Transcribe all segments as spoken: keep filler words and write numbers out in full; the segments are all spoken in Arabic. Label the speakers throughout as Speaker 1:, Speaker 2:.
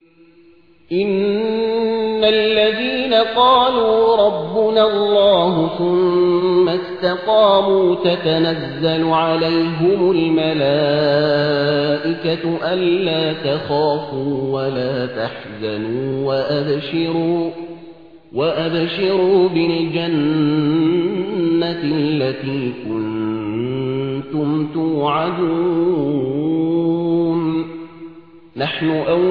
Speaker 1: إن الذين قالوا ربنا الله ثم استقاموا تتنزل عليهم الملائكة ألا تخافوا ولا تحزنوا وأبشروا, وأبشروا بالجنة التي كنتم توعدون نحن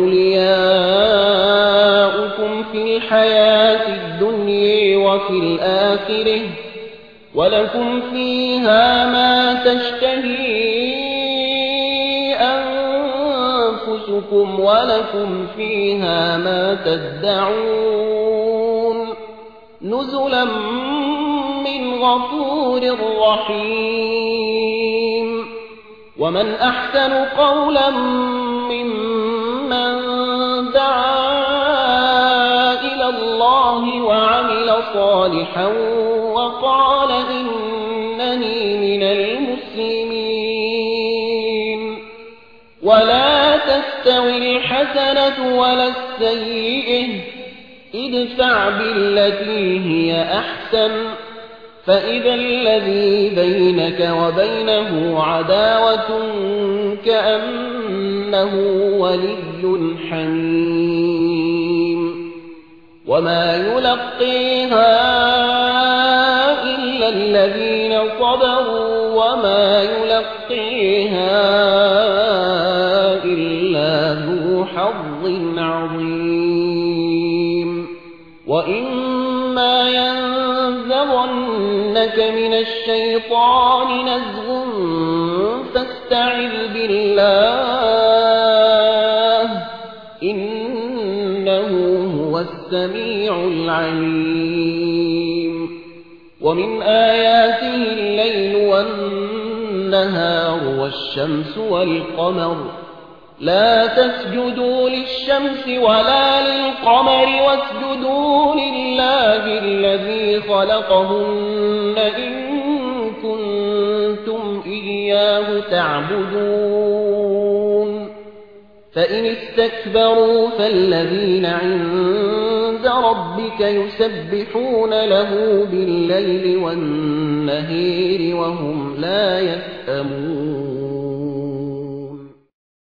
Speaker 1: أولياؤكم في الحياة الدنيا وفي الآخرة ولكم فيها ما تشتهي أنفسكم ولكم فيها ما تدعون نزلا من غفور رحيم ومن أحسن قولا ممن دعا إلى الله وعمل صالحا وقال إنني من المسلمين ولا تستوي الحسنة ولا السيئة ادفع بالتي هي أحسن فإذا الذي بينك وبينه عداوة كأنه ولي حميم وما يلقيها إلا الذين صبروا وما يلقيها إلا ذو حظ عظيم وإما ينزغنك من الشيطان نزغ فاستعذ بالله إنه هو السميع العليم ومن آياته الليل والنهار والشمس والقمر لا تسجدوا للشمس ولا للقمر واسجدوا لله الذي خلقهن إن كنتم إياه تعبدون فإن استكبروا فالذين عند ربك يسبحون له بالليل والنهار وهم لا يسأمون